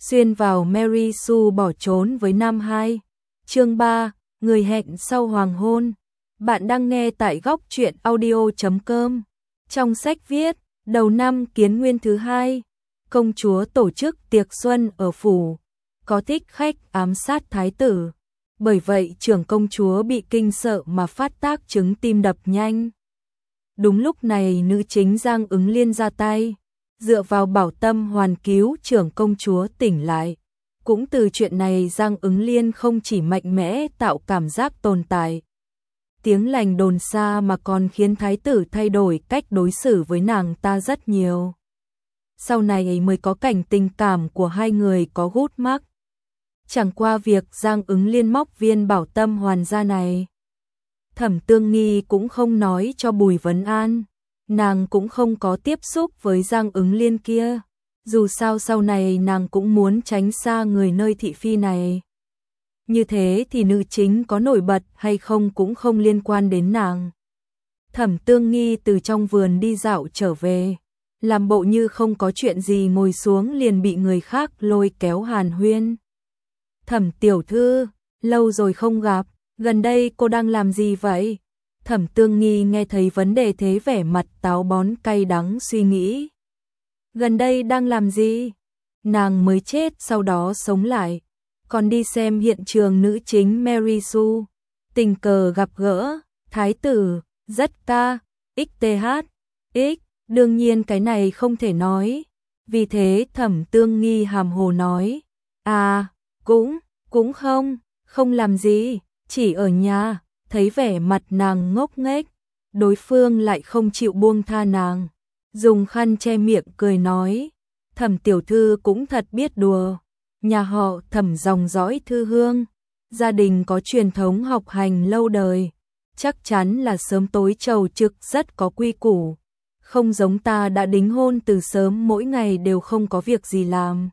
xuyên vào Mary Sue bỏ trốn với Nam 2. Chương 3, người hẹn sau hoàng hôn. Bạn đang nghe tại góc truyện audio.com. Trong sách viết, đầu năm Kiến Nguyên thứ 2, công chúa tổ chức tiệc xuân ở phủ, có thích khách ám sát thái tử. Bởi vậy trưởng công chúa bị kinh sợ mà phát tác chứng tim đập nhanh. Đúng lúc này nữ chính Giang Ứng Liên ra tay, dựa vào bảo tâm hoàn cứu trưởng công chúa tỉnh lại. Cũng từ chuyện này Giang Ứng Liên không chỉ mạnh mẽ tạo cảm giác tồn tại tiếng lành đồn xa mà còn khiến thái tử thay đổi cách đối xử với nàng ta rất nhiều. Sau này mới có cảnh tình cảm của hai người có gút mắc. Chẳng qua việc Giang Ứng Liên móc viên bảo tâm hoàn ra này, Thẩm Tương Nghi cũng không nói cho Bùi Vấn An, nàng cũng không có tiếp xúc với Giang Ứng Liên kia. Dù sao sau này nàng cũng muốn tránh xa người nơi thị phi này. Như thế thì nữ chính có nổi bật hay không cũng không liên quan đến nàng. Thẩm Tương Nghi từ trong vườn đi dạo trở về, làm bộ như không có chuyện gì ngồi xuống liền bị người khác lôi kéo hàn huyên. Thẩm tiểu thư, lâu rồi không gặp, gần đây cô đang làm gì vậy? Thẩm Tương Nghi nghe thấy vấn đề thế vẻ mặt táo bón cay đắng suy nghĩ. Gần đây đang làm gì? Nàng mới chết sau đó sống lại, còn đi xem hiện trường nữ chính Mary Sue, tình cờ gặp gỡ, thái tử, rất ca, xth, đương nhiên cái này không thể nói. Vì thế Thẩm Tương Nghi hàm hồ nói, cũng không làm gì, chỉ ở nhà. Thấy vẻ mặt nàng ngốc nghếch, đối phương lại không chịu buông tha nàng, dùng khăn che miệng cười nói, Thẩm tiểu thư cũng thật biết đùa, nhà họ Thẩm dòng dõi thư hương, gia đình có truyền thống học hành lâu đời, chắc chắn là sớm tối trầu trực rất có quy củ, không giống ta đã đính hôn từ sớm mỗi ngày đều không có việc gì làm.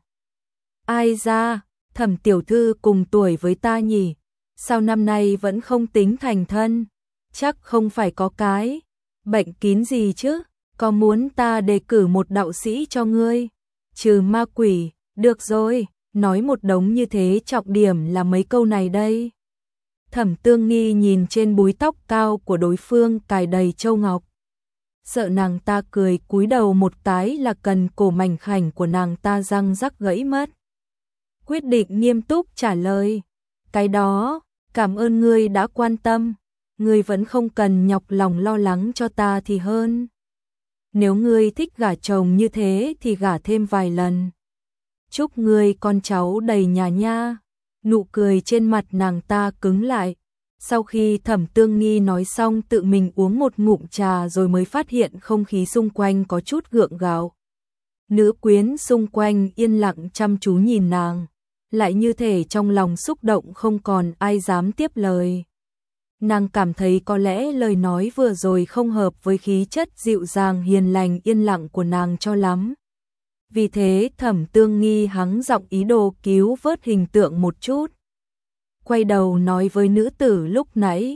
Ai ra, Thẩm tiểu thư cùng tuổi với ta nhỉ? Sao năm nay vẫn không tính thành thân? Chắc không phải có cái bệnh kín gì chứ? Có muốn ta đề cử một đạo sĩ cho ngươi? Trừ ma quỷ, được rồi, nói một đống như thế trọng điểm là mấy câu này đây. Thẩm Tương Nghi nhìn trên búi tóc cao của đối phương cài đầy châu ngọc. Sợ nàng ta cười cúi đầu một cái là cần cổ mảnh khảnh của nàng ta răng rắc gãy mất. Quyết định nghiêm túc trả lời, cái đó, cảm ơn ngươi đã quan tâm, ngươi vẫn không cần nhọc lòng lo lắng cho ta thì hơn. Nếu ngươi thích gả chồng như thế thì gả thêm vài lần. Chúc ngươi con cháu đầy nhà nha. Nụ cười trên mặt nàng ta cứng lại. Sau khi Thẩm Tương Nghi nói xong tự mình uống một ngụm trà rồi mới phát hiện không khí xung quanh có chút gượng gạo. Nữ quyến xung quanh yên lặng chăm chú nhìn nàng, lại như thể trong lòng xúc động không còn ai dám tiếp lời. Nàng cảm thấy có lẽ lời nói vừa rồi không hợp với khí chất dịu dàng hiền lành yên lặng của nàng cho lắm. Vì thế Thẩm Tương Nghi hắng giọng ý đồ cứu vớt hình tượng một chút. Quay đầu nói với nữ tử lúc nãy,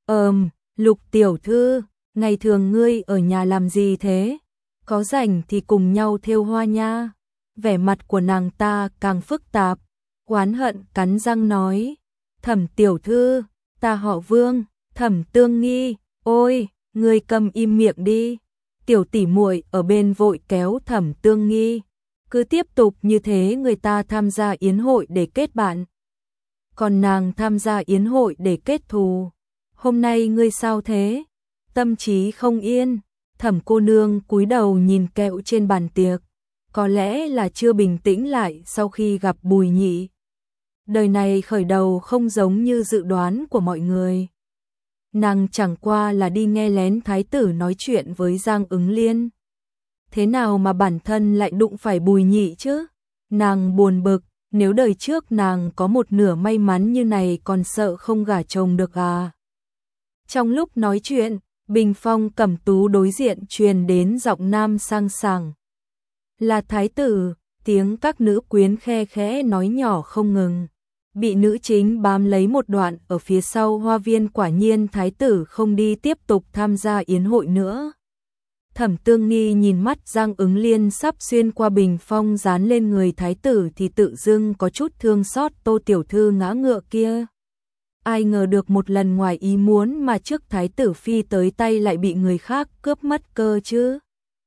Lục tiểu thư, ngày thường ngươi ở nhà làm gì thế? Có rảnh thì cùng nhau thêu hoa nha. Vẻ mặt của nàng ta càng phức tạp, oán hận cắn răng nói, Thẩm tiểu thư, ta họ Vương. Thẩm Tương Nghi, ôi, ngươi cầm im miệng đi. Tiểu tỷ muội ở bên vội kéo Thẩm Tương Nghi, cứ tiếp tục như thế người ta tham gia yến hội để kết bạn, còn nàng tham gia yến hội để kết thù. Hôm nay ngươi sao thế? Tâm trí không yên. Thẩm cô nương cúi đầu nhìn kẹo trên bàn tiệc, có lẽ là chưa bình tĩnh lại sau khi gặp Bùi Nhị. Đời này khởi đầu không giống như dự đoán của mọi người. Nàng chẳng qua là đi nghe lén thái tử nói chuyện với Giang Ứng Liên. Thế nào mà bản thân lại đụng phải Bùi Nhị chứ? Nàng buồn bực, nếu đời trước nàng có một nửa may mắn như này còn sợ không gả chồng được à? Trong lúc nói chuyện, bình phong cẩm tú đối diện truyền đến giọng nam sang sảng. Là thái tử, tiếng các nữ quyến khe khẽ nói nhỏ không ngừng. Bị nữ chính bám lấy một đoạn ở phía sau hoa viên, quả nhiên thái tử không đi tiếp tục tham gia yến hội nữa. Thẩm Tương Nghi nhìn mắt Giang Ứng Liên sắp xuyên qua bình phong dán lên người thái tử thì tự dưng có chút thương xót Tô tiểu thư ngã ngựa kia. Ai ngờ được một lần ngoài ý muốn mà trước thái tử phi tới tay lại bị người khác cướp mất cơ chứ.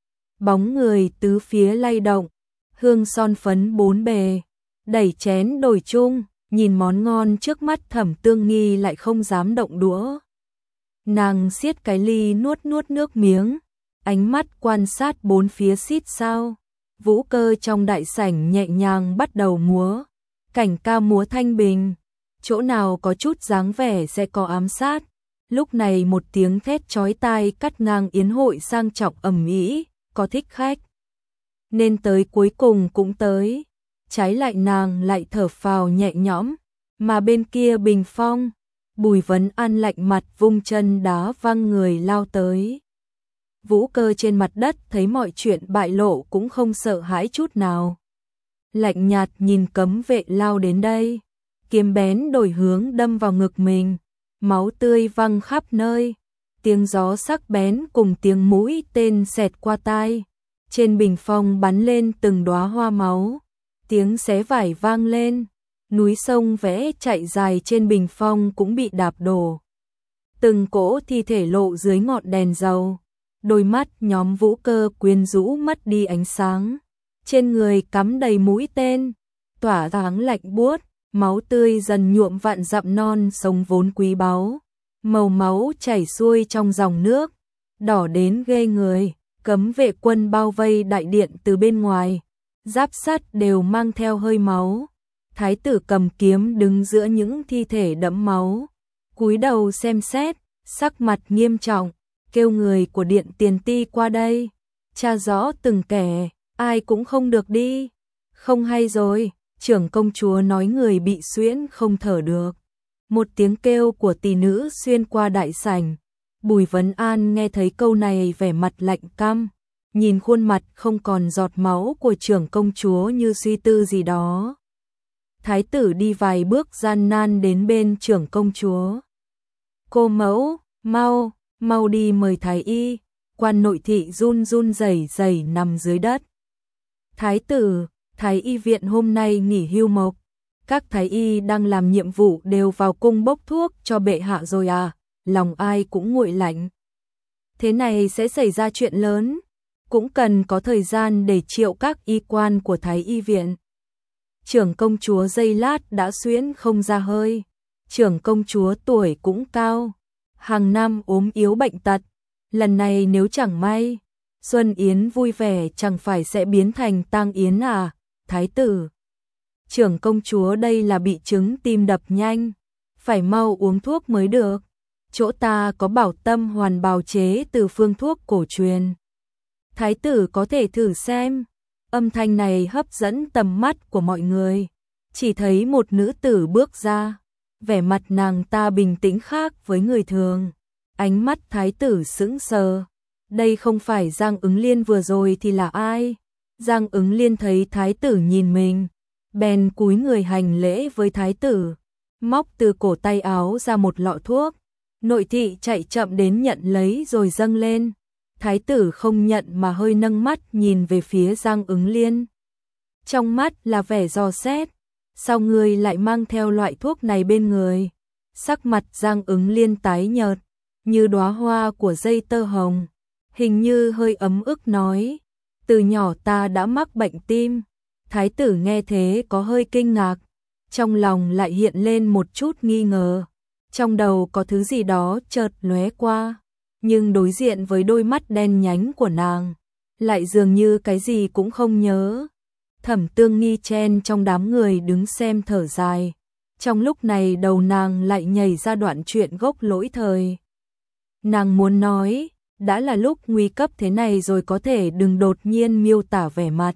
Bóng người tứ phía lay động, hương son phấn bốn bề, đẩy chén đổi chung, nhìn món ngon trước mắt Thẩm Tương Nghi lại không dám động đũa. Nàng siết cái ly nuốt nước miếng, ánh mắt quan sát bốn phía xít sao. Vũ cơ trong đại sảnh nhẹ nhàng bắt đầu múa, cảnh ca múa thanh bình, chỗ nào có chút dáng vẻ sẽ có ám sát. Lúc này một tiếng thét chói tai cắt ngang yến hội sang trọng ầm ĩ, có thích khách nên tới cuối cùng cũng tới. Trái lại nàng lại thở phào nhẹ nhõm, mà bên kia bình phong, Bùi Vấn An lạnh mặt vung chân đá văng người lao tới. Vũ cơ trên mặt đất thấy mọi chuyện bại lộ cũng không sợ hãi chút nào. Lạnh nhạt nhìn cấm vệ lao đến đây, kiếm bén đổi hướng đâm vào ngực mình, máu tươi văng khắp nơi, tiếng gió sắc bén cùng tiếng mũi tên xẹt qua tai. Trên bình phong bắn lên từng đóa hoa máu, tiếng xé vải vang lên, núi sông vẽ chạy dài trên bình phong cũng bị đạp đổ. Từng cỗ thi thể lộ dưới ngọn đèn dầu, đôi mắt nhóm Vũ cơ quyến rũ mất đi ánh sáng, trên người cắm đầy mũi tên, tỏa sáng lạnh buốt, máu tươi dần nhuộm vạn dặm non sông vốn quý báu, màu máu chảy xuôi trong dòng nước, đỏ đến ghê người. Cấm vệ quân bao vây đại điện từ bên ngoài, giáp sắt đều mang theo hơi máu. Thái tử cầm kiếm đứng giữa những thi thể đẫm máu, cúi đầu xem xét, sắc mặt nghiêm trọng, kêu người của điện tiền ti qua đây, tra rõ từng kẻ, ai cũng không được đi. Không hay rồi, trưởng công chúa nói người bị suyễn không thở được. Một tiếng kêu của tỷ nữ xuyên qua đại sảnh. Bùi Vấn An nghe thấy câu này vẻ mặt lạnh căm, nhìn khuôn mặt không còn giọt máu của trưởng công chúa như suy tư gì đó. Thái tử đi vài bước gian nan đến bên trưởng công chúa. Cô mẫu, mau đi mời thái y. Quan nội thị run rẩy nằm dưới đất. Thái tử, thái y viện hôm nay nghỉ hưu mộc. Các thái y đang làm nhiệm vụ đều vào cung bốc thuốc cho bệ hạ rồi à? Lòng ai cũng nguội lạnh. Thế này sẽ xảy ra chuyện lớn, cũng cần có thời gian để triệu các y quan của thái y viện. Trưởng công chúa giây lát đã suyễn không ra hơi. Trưởng công chúa tuổi cũng cao, hàng năm ốm yếu bệnh tật. Lần này nếu chẳng may, Xuân Yến vui vẻ chẳng phải sẽ biến thành tang yến à, thái tử. Trưởng công chúa đây là bị chứng tim đập nhanh, phải mau uống thuốc mới được. Chỗ ta có bảo tâm hoàn bào chế từ phương thuốc cổ truyền. Thái tử có thể thử xem. Âm thanh này hấp dẫn tầm mắt của mọi người. Chỉ thấy một nữ tử bước ra, vẻ mặt nàng ta bình tĩnh khác với người thường. Ánh mắt thái tử sững sờ. Đây không phải Giang Ứng Liên vừa rồi thì là ai? Giang Ứng Liên thấy thái tử nhìn mình, bèn cúi người hành lễ với thái tử, móc từ cổ tay áo ra một lọ thuốc. Nội thị chạy chậm đến nhận lấy rồi dâng lên. Thái tử không nhận mà hơi nâng mắt nhìn về phía Giang Ứng Liên. Trong mắt là vẻ dò xét. Sao ngươi lại mang theo loại thuốc này bên người? Sắc mặt Giang Ứng Liên tái nhợt, như đóa hoa của dây tơ hồng. Hình như hơi ấm ức nói. Từ nhỏ ta đã mắc bệnh tim. Thái tử nghe thế có hơi kinh ngạc. Trong lòng lại hiện lên một chút nghi ngờ. Trong đầu có thứ gì đó chợt lóe qua, nhưng đối diện với đôi mắt đen nhánh của nàng, lại dường như cái gì cũng không nhớ. Thẩm Tương Nghi chen trong đám người đứng xem thở dài. Trong lúc này đầu nàng lại nhảy ra đoạn chuyện gốc lỗi thời. Nàng muốn nói, đã là lúc nguy cấp thế này rồi có thể đừng đột nhiên miêu tả vẻ mặt.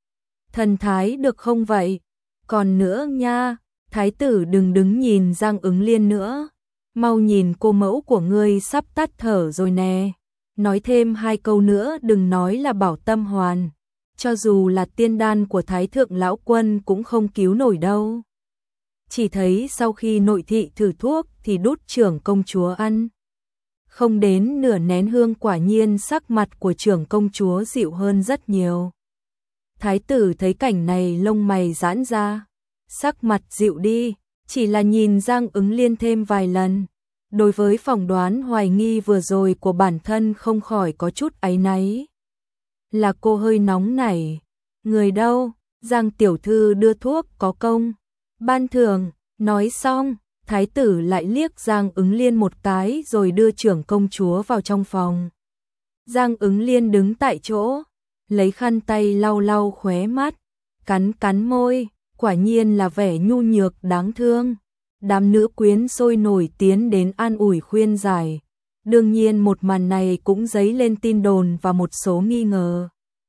Thần thái được không vậy? Còn nữa nha. Thái tử đừng đứng nhìn Giang Ứng Liên nữa, mau nhìn cô mẫu của ngươi sắp tắt thở rồi nè. Nói thêm hai câu nữa đừng nói là bảo tâm hoàn, cho dù là tiên đan của Thái thượng lão quân cũng không cứu nổi đâu. Chỉ thấy sau khi nội thị thử thuốc thì đút trưởng công chúa ăn. Không đến nửa nén hương quả nhiên sắc mặt của trưởng công chúa dịu hơn rất nhiều. Thái tử thấy cảnh này lông mày giãn ra, sắc mặt dịu đi, chỉ là nhìn Giang Ứng Liên thêm vài lần. Đối với phỏng đoán hoài nghi vừa rồi của bản thân không khỏi có chút áy náy. Là cô hơi nóng nảy. Người đâu? Giang tiểu thư đưa thuốc có công. Ban thưởng, nói xong, thái tử lại liếc Giang Ứng Liên một cái rồi đưa trưởng công chúa vào trong phòng. Giang Ứng Liên đứng tại chỗ, lấy khăn tay lau lau khóe mắt, cắn cắn môi, quả nhiên là vẻ nhu nhược đáng thương. Đám nữ quyến sôi nổi tiến đến an ủi khuyên giải. Đương nhiên một màn này cũng dấy lên tin đồn và một số nghi ngờ.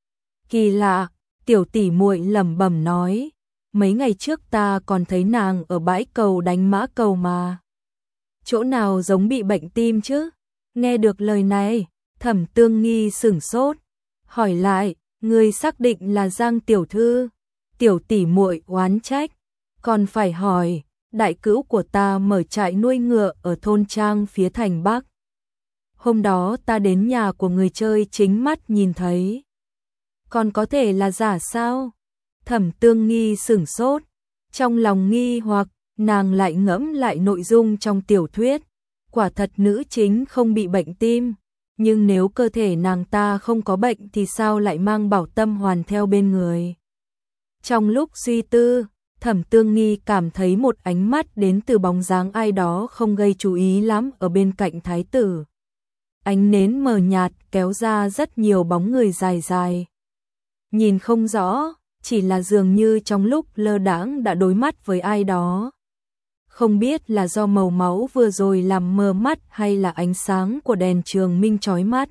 Kỳ lạ, tiểu tỷ muội lẩm bẩm nói, mấy ngày trước ta còn thấy nàng ở bãi cầu đánh mã cầu mà. Chỗ nào giống bị bệnh tim chứ? Nghe được lời này, Thẩm Tương Nghi sửng sốt, hỏi lại, ngươi xác định là Giang tiểu thư? Tiểu tỷ muội oán trách, còn phải hỏi, đại cữu của ta mở trại nuôi ngựa ở thôn trang phía thành Bắc. Hôm đó ta đến nhà của người chơi chính mắt nhìn thấy. Còn có thể là giả sao? Thẩm Tương Nghi sửng sốt, trong lòng nghi hoặc, nàng lại ngẫm lại nội dung trong tiểu thuyết. Quả thật nữ chính không bị bệnh tim, nhưng nếu cơ thể nàng ta không có bệnh thì sao lại mang Bảo Tâm Hoàn theo bên người? Trong lúc suy tư, Thẩm Tương Nghi cảm thấy một ánh mắt đến từ bóng dáng ai đó không gây chú ý lắm ở bên cạnh thái tử. Ánh nến mờ nhạt kéo ra rất nhiều bóng người dài dài. Nhìn không rõ, chỉ là dường như trong lúc lơ đãng đã đối mắt với ai đó. Không biết là do màu máu vừa rồi làm mờ mắt hay là ánh sáng của đèn trường minh chói mắt.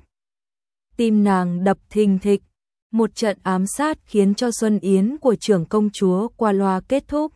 Tim nàng đập thình thịch, một trận ám sát khiến cho Xuân Yến của trưởng công chúa qua loa kết thúc.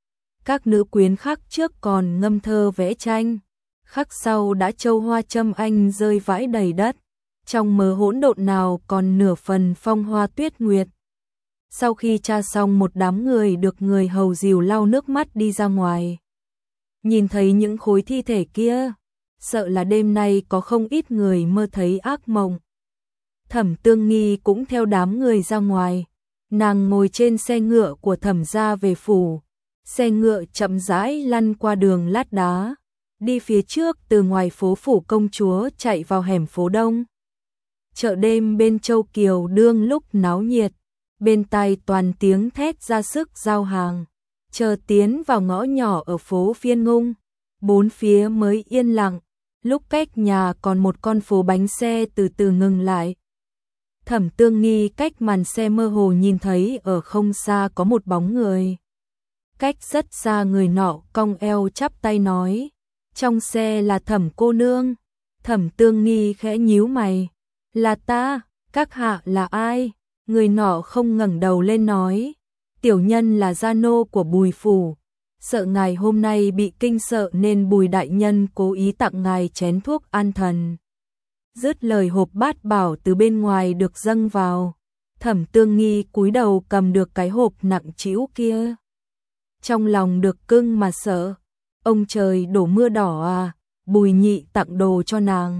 Các nữ quyến khác trước còn ngâm thơ vẽ tranh, khắc sau đã châu hoa châm anh rơi vãi đầy đất, trong mớ hỗn độn nào còn nửa phần phong hoa tuyết nguyệt. Sau khi tra xong một đám người được người hầu dìu lau nước mắt đi ra ngoài. Nhìn thấy những khối thi thể kia, sợ là đêm nay có không ít người mơ thấy ác mộng. Thẩm Tương Nghi cũng theo đám người ra ngoài, nàng ngồi trên xe ngựa của Thẩm gia về phủ. Xe ngựa chậm rãi lăn qua đường lát đá, đi phía trước từ ngoài phố phủ công chúa chạy vào hẻm phố Đông. Chợ đêm bên Châu Kiều đương lúc náo nhiệt, bên tai toàn tiếng thét ra sức giao hàng. Chờ tiến vào ngõ nhỏ ở phố Phiên Ngung, bốn phía mới yên lặng, lúc cách nhà còn một con phố bánh xe từ từ ngừng lại. Thẩm Tương Nghi cách màn xe mơ hồ nhìn thấy ở không xa có một bóng người. Cách rất xa người nọ cong eo chắp tay nói, trong xe là Thẩm cô nương. Thẩm Tương Nghi khẽ nhíu mày, là ta, các hạ là ai? Người nọ không ngẩng đầu lên nói, tiểu nhân là gia nô của Bùi phủ, sợ ngài hôm nay bị kinh sợ nên Bùi đại nhân cố ý tặng ngài chén thuốc an thần. Dứt lời hộp bát bảo từ bên ngoài được dâng vào, Thẩm Tương Nghi cúi đầu cầm được cái hộp nặng trĩu kia. Trong lòng được cưng mà sợ, ông trời đổ mưa đỏ à, Bùi nhị tặng đồ cho nàng.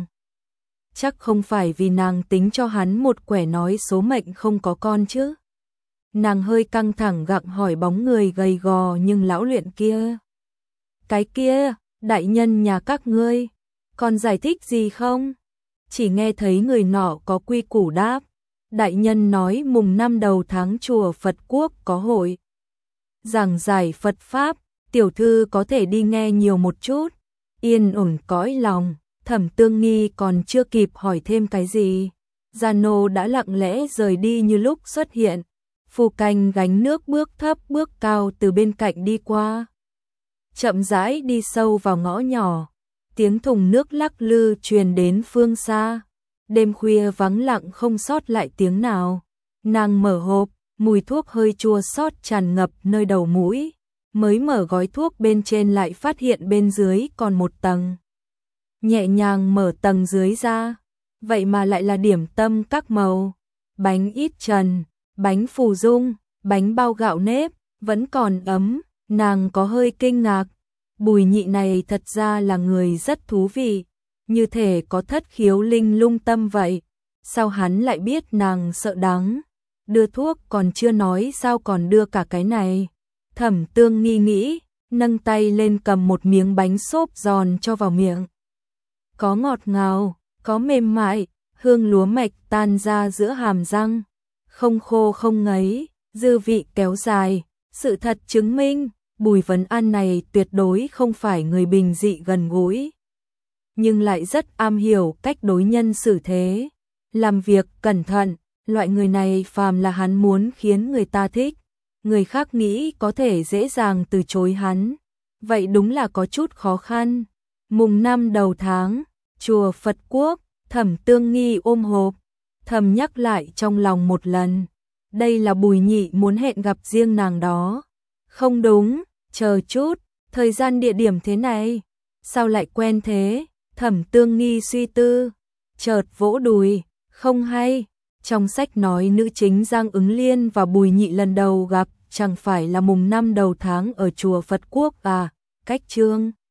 Chắc không phải vì nàng tính cho hắn một quẻ nói số mệnh không có con chứ. Nàng hơi căng thẳng gặng hỏi bóng người gầy gò nhưng lão luyện kia. Cái kia, đại nhân nhà các ngươi, còn giải thích gì không? Chỉ nghe thấy người nọ có quy củ đáp. Đại nhân nói mùng 5 đầu tháng chùa Phật Quốc có hội giảng giải Phật Pháp, tiểu thư có thể đi nghe nhiều một chút. Yên ổn cõi lòng, Thẩm Tương Nghi còn chưa kịp hỏi thêm cái gì. Gia nô đã lặng lẽ rời đi như lúc xuất hiện. Phu canh gánh nước bước thấp bước cao từ bên cạnh đi qua. Chậm rãi đi sâu vào ngõ nhỏ. Tiếng thùng nước lắc lư truyền đến phương xa. Đêm khuya vắng lặng không sót lại tiếng nào. Nàng mở hộp, mùi thuốc hơi chua xót tràn ngập nơi đầu mũi. Mới mở gói thuốc bên trên lại phát hiện bên dưới còn một tầng. Nhẹ nhàng mở tầng dưới ra. Vậy mà lại là điểm tâm các màu. Bánh ít trần, bánh phù dung, bánh bao gạo nếp, vẫn còn ấm. Nàng có hơi kinh ngạc. Bùi nhị này thật ra là người rất thú vị. như thể có thất khiếu linh lung tâm vậy. Sao hắn lại biết nàng sợ đắng? Đưa thuốc còn chưa nói sao còn đưa cả cái này? Thẩm Tương Nghi nghĩ, nâng tay lên cầm một miếng bánh xốp giòn cho vào miệng. Có ngọt ngào, có mềm mại, hương lúa mạch tan ra giữa hàm răng, không khô không ngấy, dư vị kéo dài. Sự thật chứng minh, Bùi Vấn An này tuyệt đối không phải người bình dị gần gũi, nhưng lại rất am hiểu cách đối nhân xử thế, làm việc cẩn thận. Loại người này phàm là hắn muốn khiến người ta thích, người khác nghĩ có thể dễ dàng từ chối hắn, vậy đúng là có chút khó khăn. Mùng 5 đầu tháng, chùa Phật Quốc, Thẩm Tương Nghi ôm hộp, thầm nhắc lại trong lòng một lần. Đây là Bùi Nhị muốn hẹn gặp riêng nàng đó. Không đúng, chờ chút, thời gian địa điểm thế này, sao lại quen thế? Thẩm Tương Nghi suy tư, chợt vỗ đùi, không hay. Trong sách nói nữ chính Giang Ứng Liên và Bùi Nhị lần đầu gặp chẳng phải là mùng 5 đầu tháng ở chùa Phật Quốc à? Cách chương